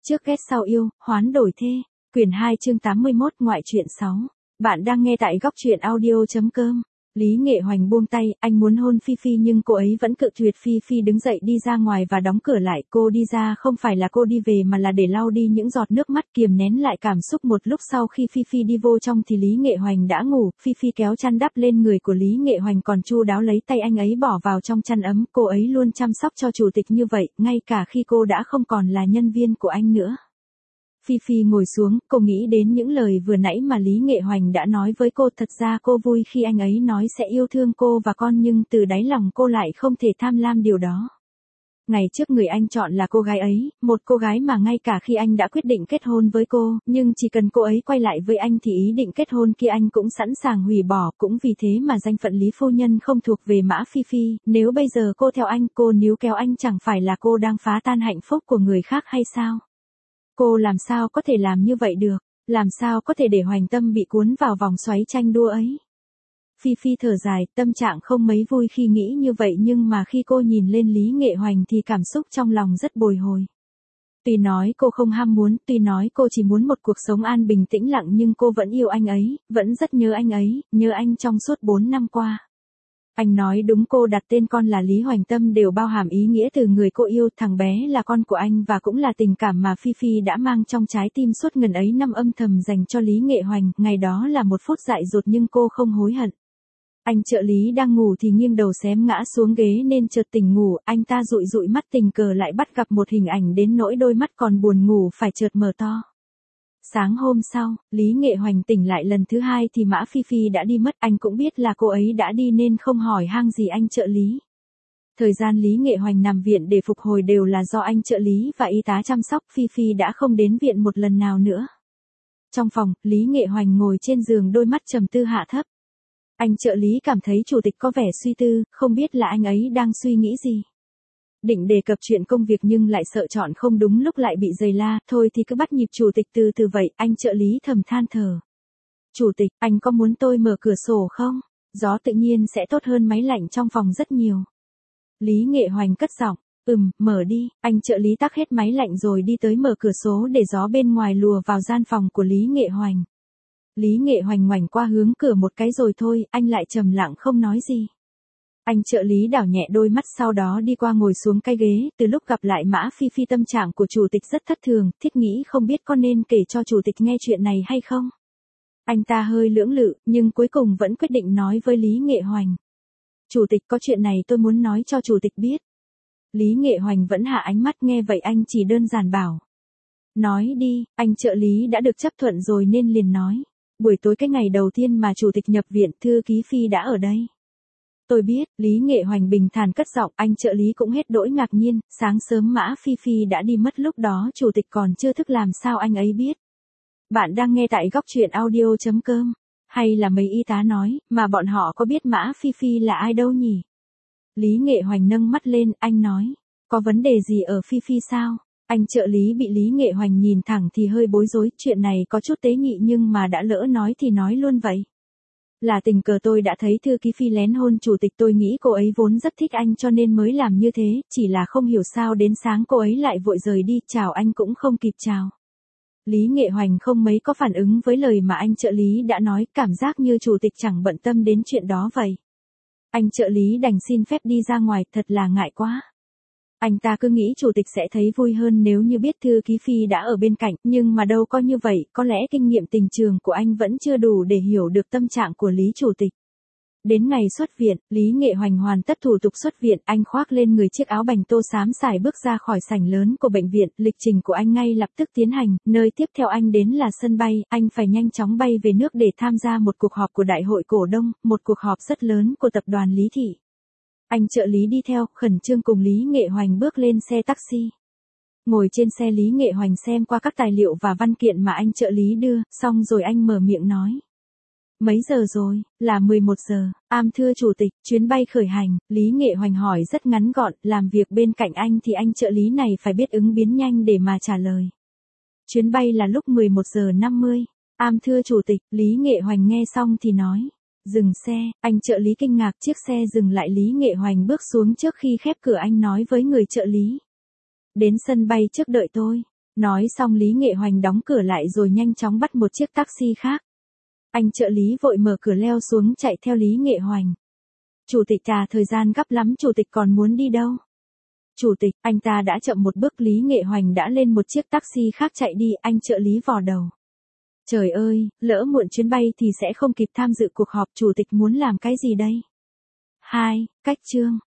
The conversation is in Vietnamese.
Trước ghét sau yêu, hoán đổi thê. Quyển 2 chương 81 ngoại truyện 6. Bạn đang nghe tại góc truyện audio.com. Lý Nghệ Hoành buông tay, anh muốn hôn Phi Phi nhưng cô ấy vẫn cự tuyệt. Phi Phi đứng dậy đi ra ngoài và đóng cửa lại. Cô đi ra không phải là cô đi về mà là để lau đi những giọt nước mắt, kiềm nén lại cảm xúc. Một lúc sau khi Phi Phi đi vô trong thì Lý Nghệ Hoành đã ngủ. Phi Phi kéo chăn đắp lên người của Lý Nghệ Hoành, còn chu đáo lấy tay anh ấy bỏ vào trong chăn ấm. Cô ấy luôn chăm sóc cho chủ tịch như vậy, ngay cả khi cô đã không còn là nhân viên của anh nữa. Phi Phi ngồi xuống, cô nghĩ đến những lời vừa nãy mà Lý Nghệ Hoành đã nói với cô. Thật ra cô vui khi anh ấy nói sẽ yêu thương cô và con, nhưng từ đáy lòng cô lại không thể tham lam điều đó. Ngày trước người anh chọn là cô gái ấy, một cô gái mà ngay cả khi anh đã quyết định kết hôn với cô, nhưng chỉ cần cô ấy quay lại với anh thì ý định kết hôn kia anh cũng sẵn sàng hủy bỏ. Cũng vì thế mà danh phận Lý phu nhân không thuộc về Mã Phi Phi. Nếu bây giờ cô theo anh, cô níu kéo anh, chẳng phải là cô đang phá tan hạnh phúc của người khác hay sao? Cô làm sao có thể làm như vậy được, làm sao có thể để Hoành Tâm bị cuốn vào vòng xoáy tranh đua ấy. Phi Phi thở dài, tâm trạng không mấy vui khi nghĩ như vậy, nhưng mà khi cô nhìn lên Lý Nghệ Hoành thì cảm xúc trong lòng rất bồi hồi. Tuy nói cô không ham muốn, tuy nói cô chỉ muốn một cuộc sống an bình tĩnh lặng, nhưng cô vẫn yêu anh ấy, vẫn rất nhớ anh ấy, nhớ anh trong suốt 4 năm qua. Anh nói đúng, cô đặt tên con là Lý Hoành Tâm đều bao hàm ý nghĩa từ người cô yêu. Thằng bé là con của anh và cũng là tình cảm mà Phi Phi đã mang trong trái tim suốt ngần ấy năm, âm thầm dành cho Lý Nghệ Hoành. Ngày đó là một phút dại dột nhưng cô không hối hận. Anh trợ lý đang ngủ thì nghiêng đầu xém ngã xuống ghế nên chợt tỉnh ngủ. Anh ta dụi dụi mắt, tình cờ lại bắt gặp một hình ảnh đến nỗi đôi mắt còn buồn ngủ phải chợt mở to. Sáng hôm sau, Lý Nghệ Hoành tỉnh lại lần thứ hai thì Mã Phi Phi đã đi mất. Anh cũng biết là cô ấy đã đi nên không hỏi han gì anh trợ lý. Thời gian Lý Nghệ Hoành nằm viện để phục hồi đều là do anh trợ lý và y tá chăm sóc. Phi Phi đã không đến viện một lần nào nữa. Trong phòng, Lý Nghệ Hoành ngồi trên giường, đôi mắt trầm tư hạ thấp. Anh trợ lý cảm thấy chủ tịch có vẻ suy tư, không biết là anh ấy đang suy nghĩ gì. Định đề cập chuyện công việc nhưng lại sợ chọn không đúng lúc lại bị giày la, thôi thì cứ bắt nhịp chủ tịch từ từ vậy. Anh trợ lý thầm than thở. Chủ tịch, anh có muốn tôi mở cửa sổ không? Gió tự nhiên sẽ tốt hơn máy lạnh trong phòng rất nhiều. Lý Nghệ Hoành cất giọng. Mở đi. Anh trợ lý tắt hết máy lạnh rồi đi tới mở cửa sổ để gió bên ngoài lùa vào gian phòng của Lý Nghệ Hoành. Lý Nghệ Hoành ngoảnh qua hướng cửa một cái rồi thôi, anh lại trầm lặng không nói gì. Anh trợ lý đảo nhẹ đôi mắt, sau đó đi qua ngồi xuống cái ghế. Từ lúc gặp lại Mã Phi Phi, tâm trạng của chủ tịch rất thất thường, thiết nghĩ không biết có nên kể cho chủ tịch nghe chuyện này hay không. Anh ta hơi lưỡng lự, nhưng cuối cùng vẫn quyết định nói với Lý Nghệ Hoành. Chủ tịch, có chuyện này tôi muốn nói cho chủ tịch biết. Lý Nghệ Hoành vẫn hạ ánh mắt, nghe vậy anh chỉ đơn giản bảo. Nói đi. Anh trợ lý đã được chấp thuận rồi nên liền nói. Buổi tối cái ngày đầu tiên mà chủ tịch nhập viện, thư ký Phi đã ở đây. Tôi biết. Lý Nghệ Hoành bình thản cất giọng. Anh trợ lý cũng hết đỗi ngạc nhiên. Sáng sớm Mã Phi Phi đã đi mất, lúc đó chủ tịch còn chưa thức, làm sao anh ấy biết? Bạn đang nghe tại góc truyện audio.com. Hay là mấy y tá nói, mà bọn họ có biết Mã Phi Phi là ai đâu nhỉ? Lý Nghệ Hoành nâng mắt lên, anh nói. Có vấn đề gì ở Phi Phi sao? Anh trợ lý bị Lý Nghệ Hoành nhìn thẳng thì hơi bối rối. Chuyện này có chút tế nhị nhưng mà đã lỡ nói thì nói luôn vậy. Là tình cờ tôi đã thấy thư ký Phi lén hôn chủ tịch, tôi nghĩ cô ấy vốn rất thích anh cho nên mới làm như thế, chỉ là không hiểu sao đến sáng cô ấy lại vội rời đi, chào anh cũng không kịp chào. Lý Nghệ Hoành không mấy có phản ứng với lời mà anh trợ lý đã nói, cảm giác như chủ tịch chẳng bận tâm đến chuyện đó vậy. Anh trợ lý đành xin phép đi ra ngoài, thật là ngại quá. Anh ta cứ nghĩ chủ tịch sẽ thấy vui hơn nếu như biết thư ký Phi đã ở bên cạnh, nhưng mà đâu có như vậy, có lẽ kinh nghiệm tình trường của anh vẫn chưa đủ để hiểu được tâm trạng của Lý chủ tịch. Đến ngày xuất viện, Lý Nghệ Hoành hoàn tất thủ tục xuất viện, anh khoác lên người chiếc áo bành tô xám xài bước ra khỏi sảnh lớn của bệnh viện. Lịch trình của anh ngay lập tức tiến hành, nơi tiếp theo anh đến là sân bay, anh phải nhanh chóng bay về nước để tham gia một cuộc họp của đại hội cổ đông, một cuộc họp rất lớn của tập đoàn Lý Thị. Anh trợ lý đi theo, khẩn trương cùng Lý Nghệ Hoành bước lên xe taxi. Ngồi trên xe, Lý Nghệ Hoành xem qua các tài liệu và văn kiện mà anh trợ lý đưa, xong rồi anh mở miệng nói. Mấy giờ rồi? Là 11 giờ. Thưa chủ tịch, chuyến bay khởi hành. Lý Nghệ Hoành hỏi rất ngắn gọn, làm việc bên cạnh anh thì anh trợ lý này phải biết ứng biến nhanh để mà trả lời. Chuyến bay là lúc 11 giờ 50. Thưa chủ tịch. Lý Nghệ Hoành nghe xong thì nói. Dừng xe. Anh trợ lý kinh ngạc, chiếc xe dừng lại, Lý Nghệ Hoành bước xuống trước khi khép cửa, anh nói với người trợ lý. Đến sân bay trước đợi tôi. Nói xong Lý Nghệ Hoành đóng cửa lại rồi nhanh chóng bắt một chiếc taxi khác. Anh trợ lý vội mở cửa leo xuống chạy theo Lý Nghệ Hoành. Chủ tịch à, thời gian gấp lắm, chủ tịch còn muốn đi đâu? Chủ tịch, anh ta đã chậm một bước. Lý Nghệ Hoành đã lên một chiếc taxi khác chạy đi, anh trợ lý vò đầu. Trời ơi, lỡ muộn chuyến bay thì sẽ không kịp tham dự cuộc họp, chủ tịch muốn làm cái gì đây? 2. Cách chương